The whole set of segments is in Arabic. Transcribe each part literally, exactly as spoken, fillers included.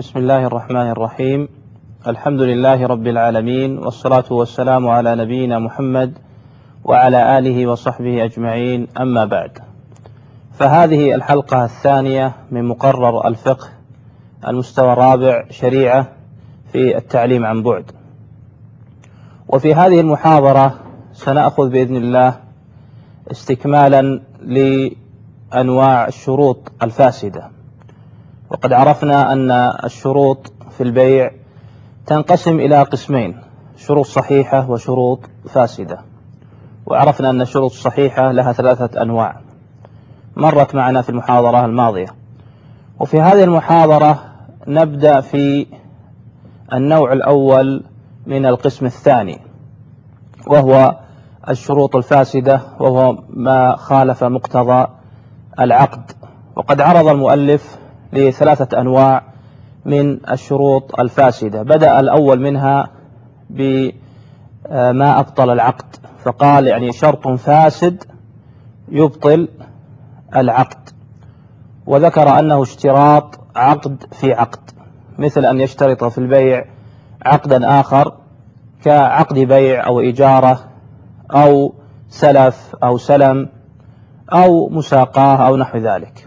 بسم الله الرحمن الرحيم. الحمد لله رب العالمين، والصلاة والسلام على نبينا محمد وعلى آله وصحبه أجمعين، أما بعد. فهذه الحلقة الثانية من مقرر الفقه المستوى الرابع شريعة في التعليم عن بعد. وفي هذه المحاضرة سنأخذ بإذن الله استكمالا لأنواع الشروط الفاسدة. وقد عرفنا أن الشروط في البيع تنقسم إلى قسمين: شروط صحيحة وشروط فاسدة. وعرفنا أن الشروط الصحيحة لها ثلاثة أنواع مرت معنا في المحاضرة الماضية. وفي هذه المحاضرة نبدأ في النوع الأول من القسم الثاني، وهو الشروط الفاسدة، وهو ما خالف مقتضى العقد. وقد عرض المؤلف لثلاثة أنواع من الشروط الفاسدة. بدأ الأول منها بما أبطل العقد، فقال يعني شرط فاسد يبطل العقد، وذكر أنه اشتراط عقد في عقد، مثل أن يشترط في البيع عقدا آخر كعقد بيع أو إجارة أو سلف أو سلم أو مساقاه أو نحو ذلك.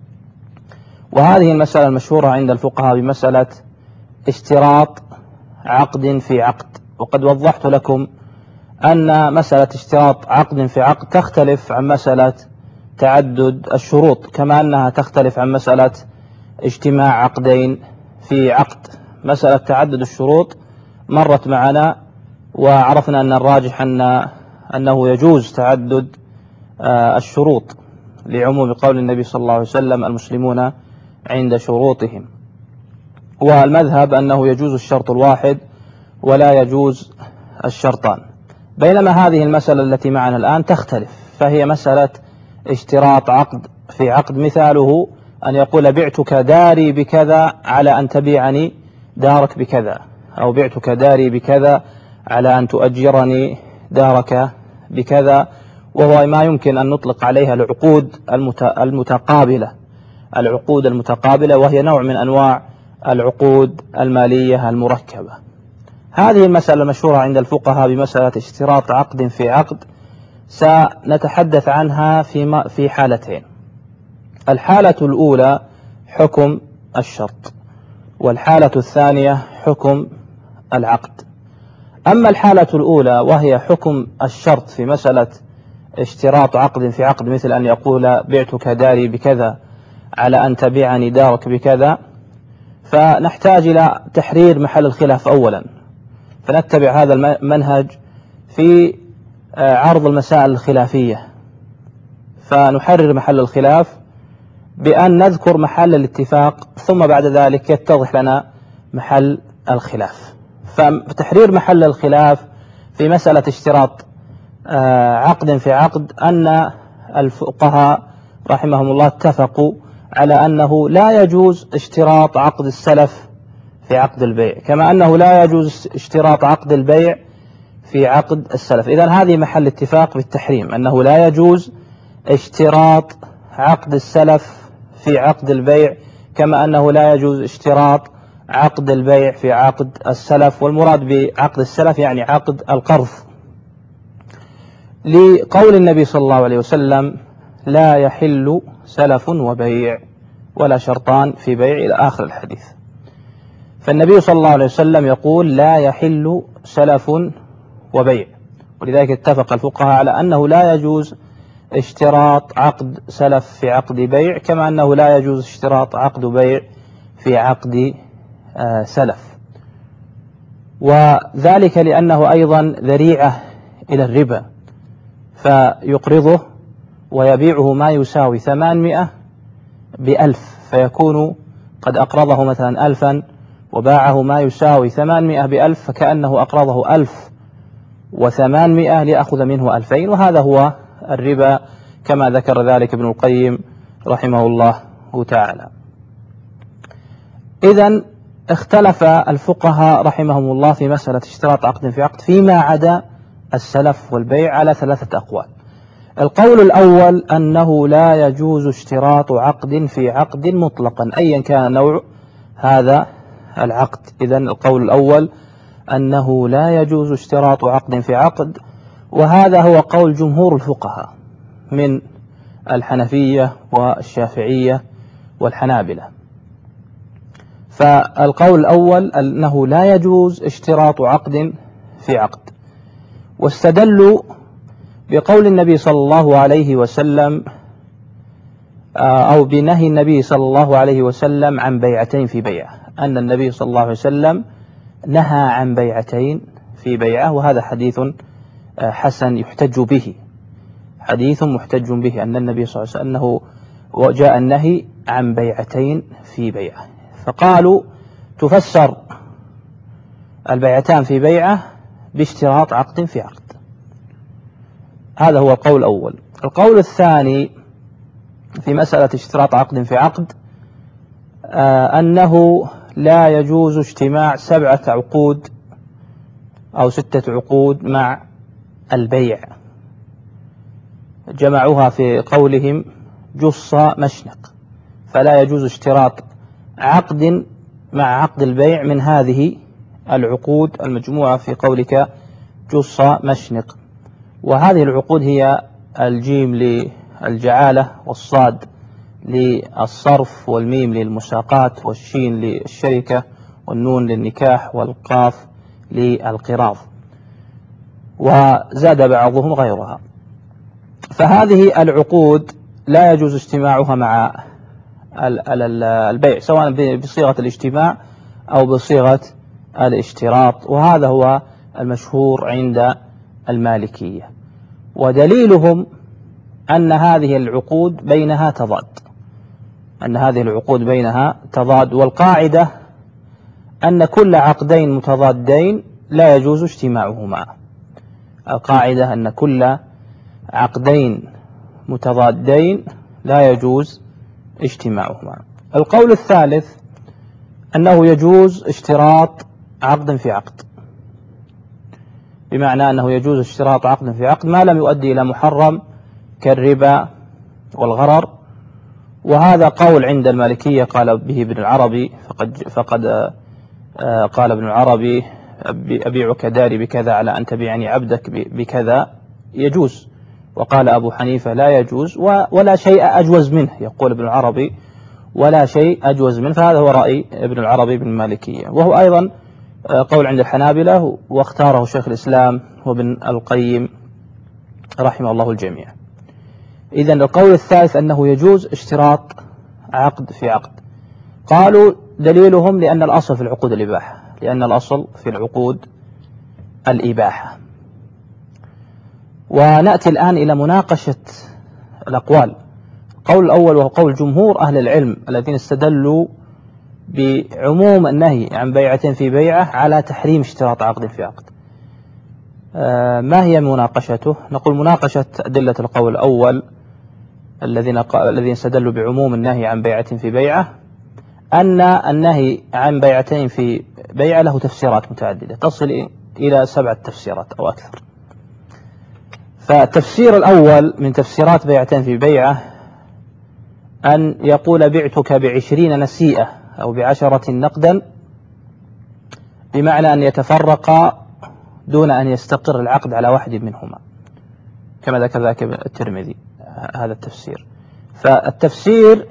وهذه المسألة المشهورة عند الفقهاء بمسألة اشتراط عقد في عقد. وقد وضحت لكم أن مسألة اشتراط عقد في عقد تختلف عن مسألة تعدد الشروط، كما أنها تختلف عن مسألة اجتماع عقدين في عقد. مسألة تعدد الشروط مرت معنا، وعرفنا أن الراجح أن أنه يجوز تعدد الشروط لعموم قول النبي صلى الله عليه وسلم: المسلمون عند شروطهم. والمذهب أنه يجوز الشرط الواحد ولا يجوز الشرطان. بينما هذه المسألة التي معنا الآن تختلف، فهي مسألة اشتراط عقد في عقد. مثاله أن يقول: بعتك داري بكذا على أن تبيعني دارك بكذا، أو بعتك داري بكذا على أن تؤجرني دارك بكذا. وهو ما يمكن أن نطلق عليها العقود المتقابلة العقود المتقابلة وهي نوع من أنواع العقود المالية المركبة. هذه المسألة المشهورة عند الفقهاء بمسألة اشتراط عقد في عقد سنتحدث عنها في في حالتين. الحالة الأولى حكم الشرط، والحالة الثانية حكم العقد. أما الحالة الأولى وهي حكم الشرط في مسألة اشتراط عقد في عقد، مثل أن يقول: بعتك داري بكذا على أن تبيعني دارك بكذا، فنحتاج إلى تحرير محل الخلاف أولا. فنتبع هذا المنهج في عرض المسائل الخلافية، فنحرر محل الخلاف بأن نذكر محل الاتفاق، ثم بعد ذلك يتضح لنا محل الخلاف. فتحرير محل الخلاف في مسألة اشتراط عقد في عقد أن الفقهاء رحمهم الله اتفقوا على أنه لا يجوز اشتراط عقد السلف في عقد البيع، كما أنه لا يجوز اشتراط عقد البيع في عقد السلف. إذن هذه محل اتفاق بالتحريم، أنه لا يجوز اشتراط عقد السلف في عقد البيع، كما أنه لا يجوز اشتراط عقد البيع في عقد السلف. والمراد بعقد السلف يعني عقد القرض، لقول النبي صلى الله عليه وسلم: لا يحل سلف وبيع ولا شرطان في بيع، إلى آخر الحديث. فالنبي صلى الله عليه وسلم يقول: لا يحل سلف وبيع. ولذلك اتفق الفقهاء على أنه لا يجوز اشتراط عقد سلف في عقد بيع، كما أنه لا يجوز اشتراط عقد بيع في عقد سلف. وذلك لأنه أيضا ذريعة إلى الربا، فيقرضه ويبيعه ما يساوي ثمانمائة بألف، فيكون قد أقرضه مثلا ألفا وباعه ما يساوي ثمانمائة بألف، فكأنه أقرضه ألف وثمانمائة ليأخذ منه ألفين. وهذا هو الربا، كما ذكر ذلك ابن القيم رحمه الله تعالى. إذن اختلف الفقهاء رحمهم الله في مسألة اشتراط عقد في عقد فيما عدا السلف والبيع على ثلاثة أقوال. القول الأول أنه لا يجوز اشتراط عقد في عقد مطلقا أيا كان نوع هذا العقد. إذن القول الأول أنه لا يجوز اشتراط عقد في عقد، وهذا هو قول جمهور الفقهاء من الحنفية والشافعية والحنابلة. فالقول الأول أنه لا يجوز اشتراط عقد في عقد، واستدلوا بقول النبي صلى الله عليه وسلم أو بنهي النبي صلى الله عليه وسلم عن بيعتين في بيعة، أن النبي صلى الله عليه وسلم نهى عن بيعتين في بيعة، وهذا حديث حسن يحتج به، حديث محتج به أن النبي صلى الله عليه وسلم أنه وجاء النهي عن بيعتين في بيعة. فقالوا تفسر البيعتان في بيعة باشتراط عقد في عقد. هذا هو القول الأول. القول الثاني في مسألة اشتراط عقد في عقد آه أنه لا يجوز اجتماع سبعة عقود أو ستة عقود مع البيع، جمعوها في قولهم جص مشنق، فلا يجوز اشتراط عقد مع عقد البيع من هذه العقود المجموعة في قولك جص مشنق. وهذه العقود هي الجيم للجعالة، والصاد للصرف، والميم للمساقات، والشين للشركة، والنون للنكاح، والقاف للقراض، وزاد بعضهم غيرها. فهذه العقود لا يجوز اجتماعها مع البيع سواء بصيغة الاجتماع أو بصيغة الاشتراط، وهذا هو المشهور عند المالكية. ودليلهم أن هذه العقود بينها تضاد، أن هذه العقود بينها تضاد، والقاعدة أن كل عقدين متضادين لا يجوز اجتماعهما. القاعدة أن كل عقدين متضادين لا يجوز اجتماعهما. القول الثالث أنه يجوز اشتراط عقد في عقد، بمعنى أنه يجوز اشتراط عقد في عقد ما لم يؤدي إلى محرم كالربا والغرر، وهذا قول عند المالكية قال به ابن العربي، فقد, فقد قال ابن العربي أبيعك داري بكذا على أن تبيعني عبدك بكذا يجوز، وقال أبو حنيفة لا يجوز ولا شيء أجوز منه، يقول ابن العربي ولا شيء أجوز منه، فهذا هو رأي ابن العربي بن المالكية، وهو أيضا قول عند الحنابلة، واختاره شيخ الإسلام وابن القيم رحمه الله الجميع. إذن القول الثالث أنه يجوز اشتراط عقد في عقد. قالوا دليلهم لأن الأصل في العقود الإباحة، لأن الأصل في العقود الإباحة. ونأتي الآن إلى مناقشة الأقوال. القول الأول وهو قول جمهور أهل العلم الذين استدلوا بعموم النهي عن بيعتين في بيعة على تحريم اشتراط عقد في عقد. آه ما هي مناقشته؟ نقول مناقشة أدلة القول الأول الذين الذين استدلوا بعموم النهي عن بيعة في بيعة، أن النهي عن بيعتين في بيعة له تفسيرات متعددة تصل إلى سبعة تفسيرات أو أكثر. فالتفسير الأول من تفسيرات بيعتين في بيعة أن يقول بعتك بعشرين نسيئة أو بعشرة نقدا، بمعنى أن يتفرق دون أن يستقر العقد على واحد منهما، كما ذكر ذاك الترمذي هذا التفسير. فالتفسير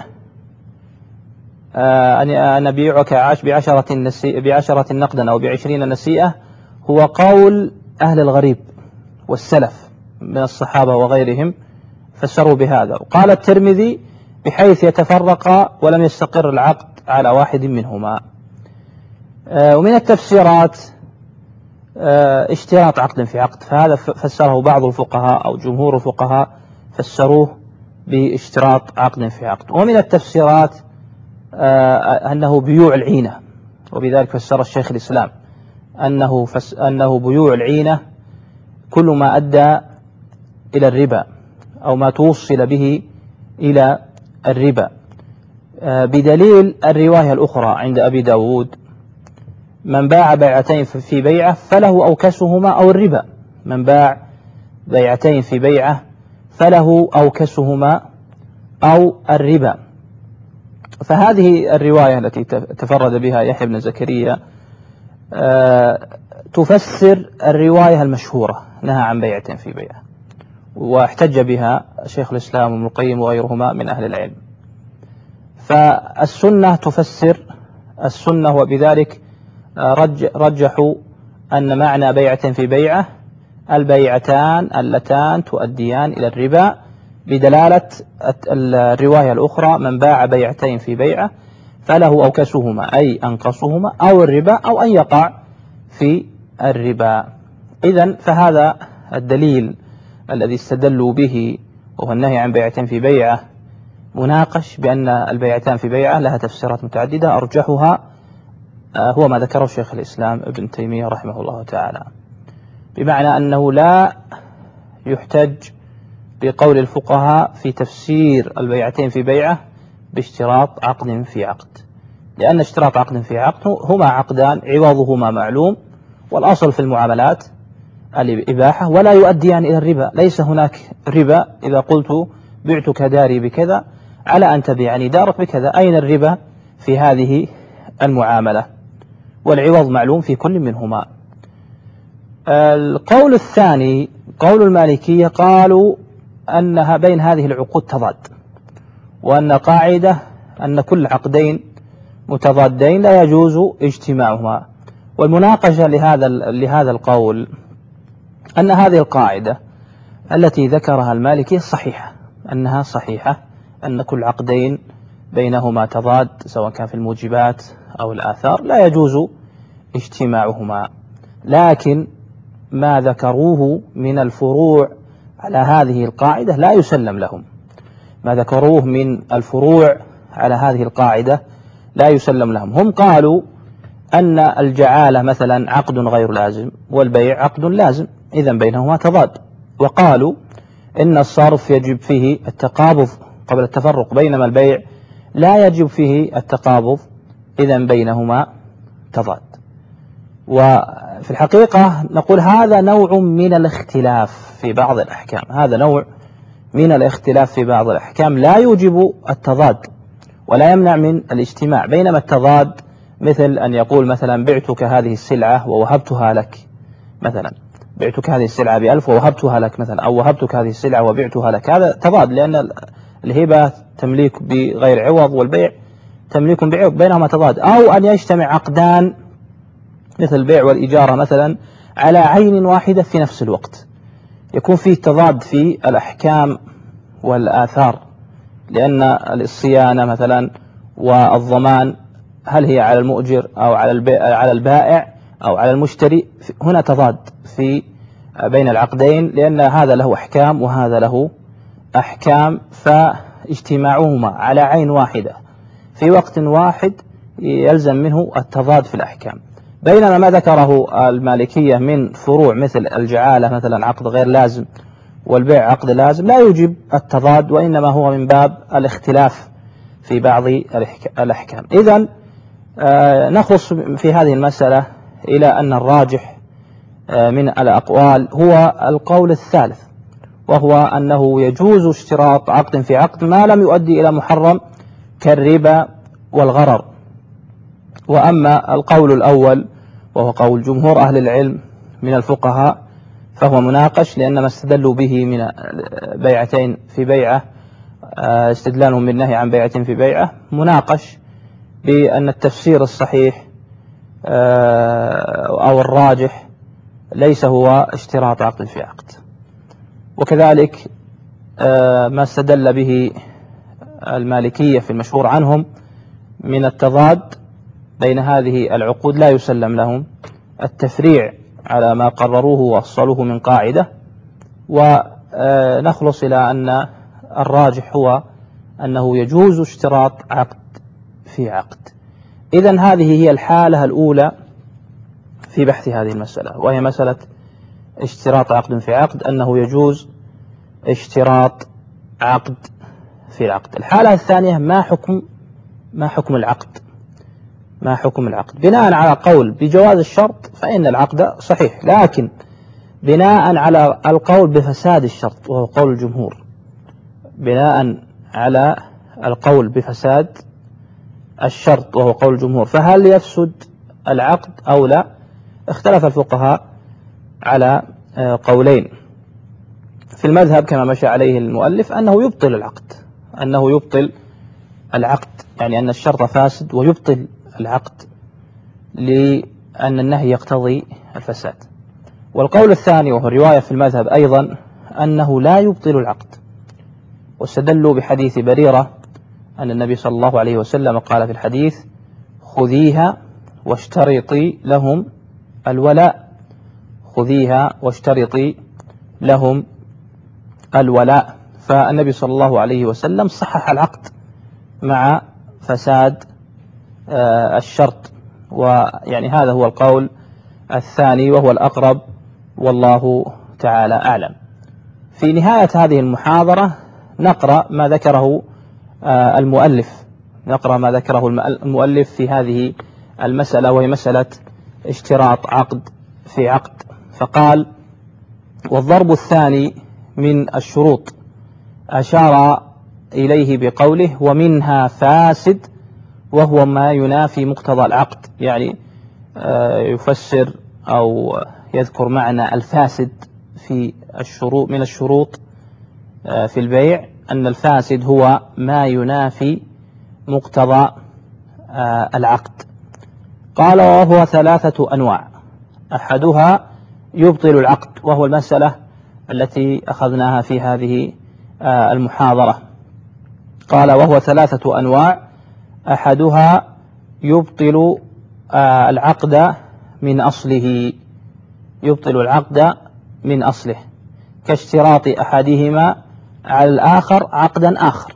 أن أبيعك بعشرة نسيئة بعشرة نقدا أو بعشرين نسيئة هو قول أهل الغريب والسلف من الصحابة وغيرهم، فسروا بهذا. وقال الترمذي بحيث يتفرق ولم يستقر العقد على واحد منهما. ومن التفسيرات اشتراط عقد في عقد، فهذا فسره بعض الفقهاء أو جمهور الفقهاء فسروه باشتراط عقد في عقد. ومن التفسيرات أنه بيوع العينة، وبذلك فسر الشيخ الإسلام أنه, فس أنه بيوع العينة كل ما أدى إلى الربا أو ما توصل به إلى الربا، بدليل الرواية الأخرى عند أبي داود من باع بيعتين في بيعة فله أوكسهما أو الربا، من باع بيعتين في بيعة فله أوكسهما أو الربا. فهذه الرواية التي تفرد بها يحيى بن زكريا تفسر الرواية المشهورة نهى عن بيعة في بيعة، واحتج بها شيخ الإسلام ابن القيم وغيرهما من أهل العلم. فالسنة تفسر السنة، وبذلك رجحوا أن معنى بيعة في بيعة البيعتان اللتان تؤديان إلى الربا، بدلالة الرواية الأخرى من باع بيعتين في بيعة فله أوكسهما أي أنقصهما أو الربا أو أن يقع في الربا. إذن فهذا الدليل الذي استدلوا به وهو النهي عن بيعتين في بيعة مناقش بأن البيعتان في بيعة لها تفسيرات متعددة، أرجحها هو ما ذكره شيخ الإسلام ابن تيمية رحمه الله تعالى، بمعنى أنه لا يحتج بقول الفقهاء في تفسير البيعتين في بيعة باشتراط عقد في عقد، لأن اشتراط عقد في عقد هما عقدان عوضهما معلوم، والأصل في المعاملات الإباحة ولا يؤديان إلى الربا. ليس هناك ربا إذا قلت بعتك داري بكذا على أن تبيعني دارك بكذا، أين الربا في هذه المعاملة؟ والعوض معلوم في كل منهما. القول الثاني قول المالكية، قالوا أنها بين هذه العقود تضاد، وأن قاعدة أن كل عقدين متضادين لا يجوز اجتماعهما. والمناقشة لهذا لهذا القول أن هذه القاعدة التي ذكرها المالكية صحيحة، أنها صحيحة أن كل عقدين بينهما تضاد سواء كان في الموجبات أو الآثار لا يجوز اجتماعهما، لكن ما ذكروه من الفروع على هذه القاعدة لا يسلم لهم. ما ذكروه من الفروع على هذه القاعدة لا يسلم لهم. هم قالوا أن الجعالة مثلا عقد غير لازم والبيع عقد لازم، إذن بينهما تضاد. وقالوا إن الصرف يجب فيه التقابض قبل التفرق، بينما البيع لا يجب فيه التقابض، إذن بينهما تضاد. وفي الحقيقة نقول هذا نوع من الاختلاف في بعض الأحكام، هذا نوع من الاختلاف في بعض الأحكام لا يوجب التضاد ولا يمنع من الاجتماع. بينما التضاد مثل أن يقول مثلا بعتك هذه السلعة ووهبتها لك، مثلا بعتك هذه السلعة بألف ووهبتها لك مثلا، أو وهبتك هذه السلعة وبعتها لك، هذا تضاد، لأن الهبة تمليك بغير عوض والبيع تمليك بعوض، بينهما تضاد. أو أن يجتمع عقدان مثل البيع والإجارة مثلا على عين واحدة في نفس الوقت، يكون فيه تضاد في الأحكام والآثار، لأن الصيانة مثلا والضمان هل هي على المؤجر أو على البائع أو على المشتري؟ هنا تضاد في بين العقدين، لأن هذا له أحكام وهذا له أحكام، فاجتماعهما على عين واحدة في وقت واحد يلزم منه التضاد في الأحكام. بينما ما ذكره المالكية من فروع مثل الجعالة مثلا عقد غير لازم والبيع عقد لازم لا يوجب التضاد، وإنما هو من باب الاختلاف في بعض الأحكام. إذن نخلص في هذه المسألة إلى أن الراجح من الأقوال هو القول الثالث، وهو أنه يجوز اشتراط عقد في عقد ما لم يؤدي إلى محرم كالربا والغرر. وأما القول الأول وهو قول جمهور أهل العلم من الفقهاء فهو مناقش، لأن ما استدلوا به من بيعتين في بيعة استدلالهم بالنهي عن بيعة في بيعة مناقش، بأن التفسير الصحيح أو الراجح ليس هو اشتراط عقد في عقد. وكذلك ما استدل به المالكية في المشهور عنهم من التضاد بين هذه العقود لا يسلم لهم التفريع على ما قرروه وأصلوه من قاعدة. ونخلص إلى أن الراجح هو أنه يجوز اشتراط عقد في عقد. إذن هذه هي الحالة الأولى في بحث هذه المسألة، وهي مسألة اشتراط عقد في عقد، أنه يجوز اشتراط عقد في عقد. الحالة الثانية ما حكم ما حكم العقد ما حكم العقد بناء على قول بجواز الشرط فإن العقد صحيح، لكن بناء على القول بفساد الشرط وهو قول الجمهور، بناء على القول بفساد الشرط وهو قول الجمهور، فهل يفسد العقد أو لا؟ اختلف الفقهاء على قولين. في المذهب كما مشى عليه المؤلف أنه يبطل العقد، أنه يبطل العقد يعني أن الشرط فاسد ويبطل العقد لأن النهي يقتضي الفساد. والقول الثاني وهو الرواية في المذهب أيضا أنه لا يبطل العقد، واستدلوا بحديث بريرة أن النبي صلى الله عليه وسلم قال في الحديث: خذيها واشترطي لهم الولاء، خذيها واشترطي لهم الولاء. فالنبي صلى الله عليه وسلم صحح العقد مع فساد الشرط، ويعني هذا هو القول الثاني وهو الأقرب والله تعالى أعلم. في نهاية هذه المحاضرة نقرأ ما ذكره المؤلف نقرأ ما ذكره المؤلف في هذه المسألة، وهي مسألة اشتراط عقد في عقد. فقال: والضرب الثاني من الشروط أشار إليه بقوله: ومنها فاسد، وهو ما ينافي مقتضى العقد. يعني يفسر أو يذكر معنى الفاسد في الشروط من الشروط في البيع، أن الفاسد هو ما ينافي مقتضى العقد. قال: وهو ثلاثة أنواع، أحدها يبطل العقد، وهو المسألة التي أخذناها في هذه المحاضرة. قال: وهو ثلاثة أنواع، أحدها يبطل العقد من أصله، يبطل العقد من أصله، كاشتراط أحدهما على الآخر عقدا آخر.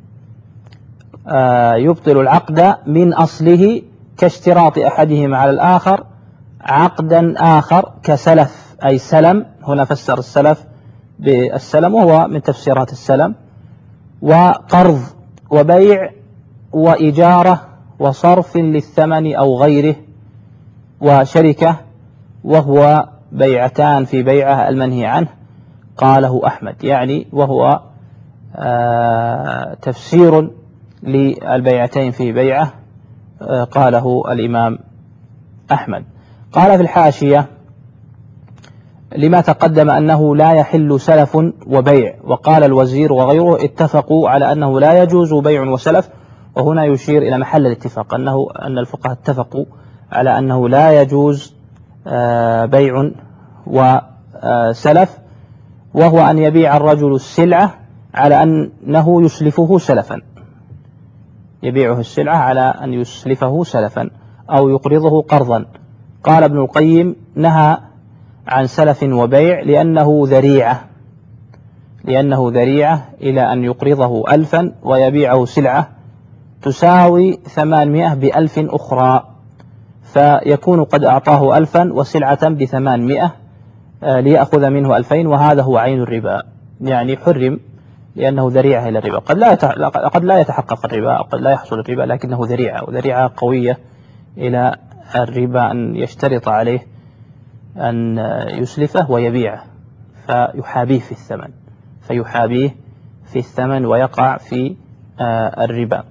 يبطل العقد من أصله كاشتراط أحدهما على الآخر عقدا آخر، كسلف أي سلم، هنا فسر السلف بالسلم وهو من تفسيرات السلم، وقرض وبيع وإجارة وصرف للثمن أو غيره، وشركة، وهو بيعتان في بيعة المنهي عنه. قاله أحمد، يعني وهو آه تفسير للبيعتين في بيعة آه قاله الإمام أحمد. قال في الحاشية: لما تقدم أنه لا يحل سلف وبيع، وقال الوزير وغيره اتفقوا على أنه لا يجوز بيع وسلف. وهنا يشير إلى محل الاتفاق، أنه أن الفقهاء اتفقوا على أنه لا يجوز بيع وسلف، وهو أن يبيع الرجل السلعة على أنه يسلفه سلفا، يبيعه السلعة على أن يسلفه سلفا أو يقرضه قرضا. قال ابن القيم: نهى عن سلف وبيع لأنه ذريعة لأنه ذريعة إلى أن يقرضه ألفا ويبيعه سلعة تساوي ثمانمائة بألف أخرى، فيكون قد أعطاه ألفا وسلعة بثمانمائة ليأخذ منه ألفين، وهذا هو عين الربا، يعني حرم لأنه ذريعة إلى الربا. قد لا قد لا يتحقق الربا أو قد لا يحصل الربا، لكنه ذريعة، وذريعة قوية إلى الربا أن يشترط عليه أن يسلفه ويبيعه فيحابيه في الثمن فيحابيه في الثمن ويقع في الربا.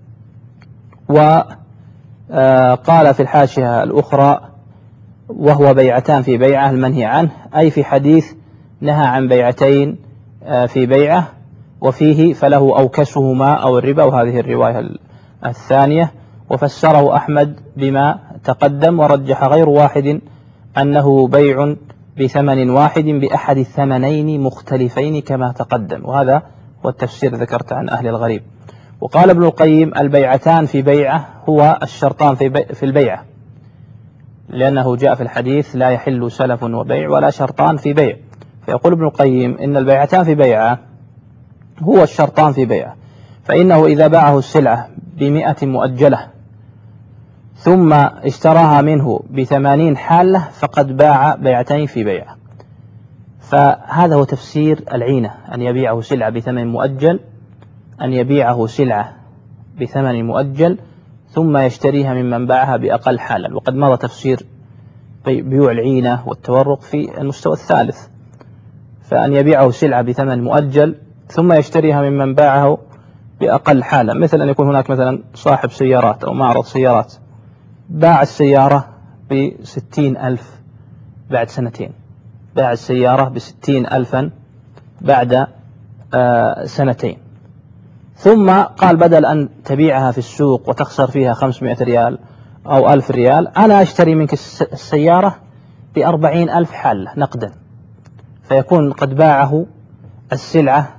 وقال في الحاشية الأخرى: وهو بيعتان في بيعة المنهي عنه، أي في حديث نهى عن بيعتين في بيعة، وفيه فله أوكسهما أو الربا، وهذه الرواية الثانية. وفسره أحمد بما تقدم، ورجح غير واحد أنه بيع بثمن واحد بأحد الثمنين مختلفين كما تقدم، وهذا هو التفسير ذكرت عن أهل الغريب. وقال ابن القيم: البيعتان في بيعة هو الشرطان في, بي في البيعة، لأنه جاء في الحديث: لا يحل سلف وبيع ولا شرطان في بيع. فيقول ابن القيم: إن البيعتان في بيعة هو الشرطان في بيعة، فإنه إذا باعه السلعة بمئة مؤجلة ثم اشتراها منه بثمانين حالة فقد باع بيعتين في بيعة. فهذا هو تفسير العينة، أن يبيعه سلعة بثمن مؤجل أن يبيعه سلعة بثمن مؤجل ثم يشتريها ممن باعها بأقل حالا. وقد مضى تفسير بيوع العينة والتورق في المستوى الثالث، فأن يبيعه سلعة بثمن مؤجل ثم يشتريها ممن باعه بأقل حالة، مثل أن يكون هناك مثلا صاحب سيارات أو معرض سيارات باع السيارة بستين ألف بعد سنتين، باع السيارة بستين ألفا بعد آه سنتين، ثم قال بدل أن تبيعها في السوق وتخسر فيها خمسمائة ريال أو ألف ريال، أنا أشتري منك السيارة بأربعين ألف حالة نقدا، فيكون قد باعه السلعة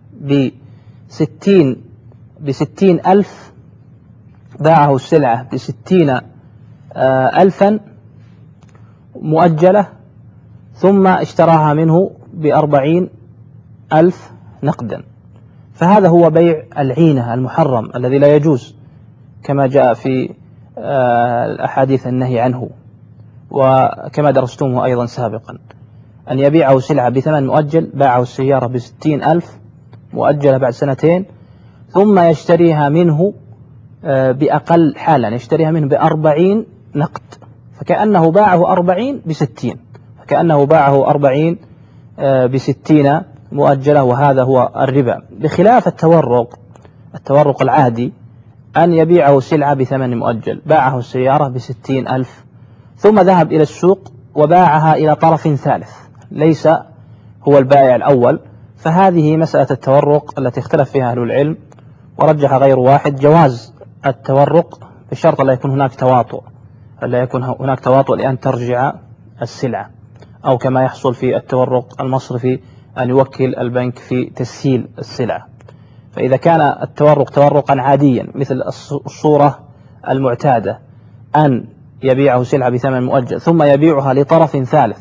بستين بستين ألف، باعه السلعة بستين ألفا مؤجلة، ثم اشتراها منه بأربعين ألف نقدا. فهذا هو بيع العينة المحرم الذي لا يجوز كما جاء في الأحاديث النهي عنه، وكما درستموه أيضا سابقا، أن يبيعه سلعة بثمن مؤجل، باعه السيارة بستين ألف مؤجلة بعد سنتين، ثم يشتريها منه بأقل حالا، يشتريها منه بأربعين نقد، فكأنه باعه أربعين بستين، فكأنه باعه أربعين بستين مؤجلة، وهذا هو الربا. بخلاف التورق، التورق العادي أن يبيعه سلعة بثمن مؤجل، باعه السيارة بستين ألف، ثم ذهب إلى السوق وباعها إلى طرف ثالث ليس هو البائع الأول، فهذه مسألة التورق التي اختلف فيها أهل العلم، ورجح غير واحد جواز التورق بشرط لا يكون هناك تواطؤ، لا يكون هناك تواطؤ لأن ترجع السلعة، أو كما يحصل في التورق المصرفي أن يوكل البنك في تسهيل السلعة. فإذا كان التورق تورقا عاديا مثل الصورة المعتادة أن يبيعه سلعة بثمن مؤجل ثم يبيعها لطرف ثالث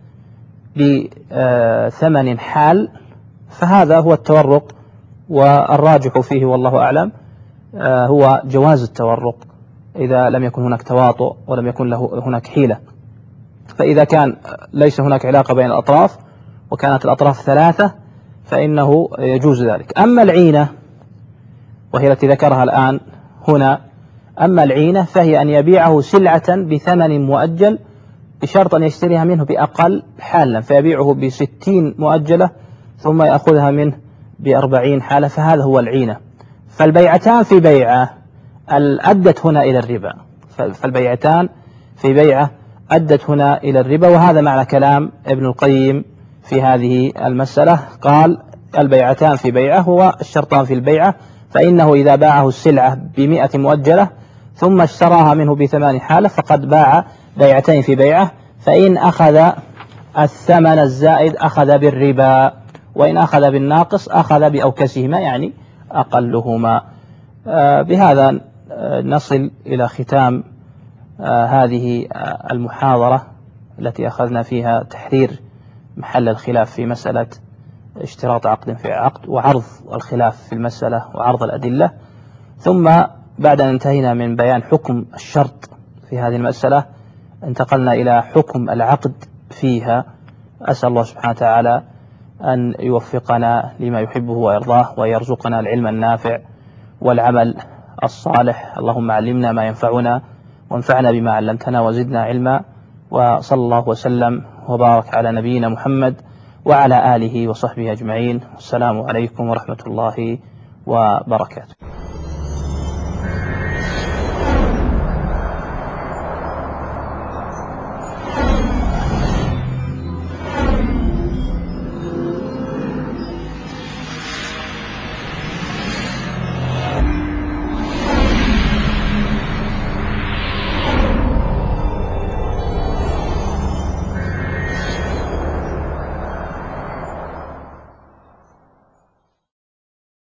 بثمن حال، فهذا هو التورق، والراجح فيه والله أعلم هو جواز التورق إذا لم يكن هناك تواطؤ ولم يكن له هناك حيلة. فإذا كان ليس هناك علاقة بين الأطراف وكانت الأطراف ثلاثة فإنه يجوز ذلك. أما العينة وهي التي ذكرها الآن هنا، أما العينة فهي أن يبيعه سلعة بثمن مؤجل بشرط أن يشتريها منه بأقل حالا، فيبيعه بستين مؤجلة ثم يأخذها منه بأربعين حالة، فهذا هو العينة. فالبيعتان في بيعة أدت هنا إلى الربا، فالبيعتان في بيعة أدت هنا إلى الربا، وهذا معنى كلام ابن القيم في هذه المسألة. قال البيعتان في بيعة هو الشرطان في البيعة، فإنه إذا باعه السلعة بمئة مؤجلة ثم اشتراها منه بثمان حالة فقد باع بيعتين في بيعة، فإن أخذ الثمن الزائد أخذ بالربا، وإن أخذ بالناقص أخذ بأوكسهما يعني أقلهما. آه بهذا آه نصل إلى ختام آه هذه آه المحاضرة التي أخذنا فيها تحرير محل الخلاف في مسألة اشتراط عقد في عقد، وعرض الخلاف في المسألة وعرض الأدلة. ثم بعد أن انتهينا من بيان حكم الشرط في هذه المسألة انتقلنا إلى حكم العقد فيها. أسأل الله سبحانه وتعالى أن يوفقنا لما يحبه ويرضاه، ويرزقنا العلم النافع والعمل الصالح. اللهم علمنا ما ينفعنا وانفعنا بما علمتنا وزدنا علما، وصلى الله وسلم وبارك على نبينا محمد وعلى آله وصحبه أجمعين. السلام عليكم ورحمة الله وبركاته.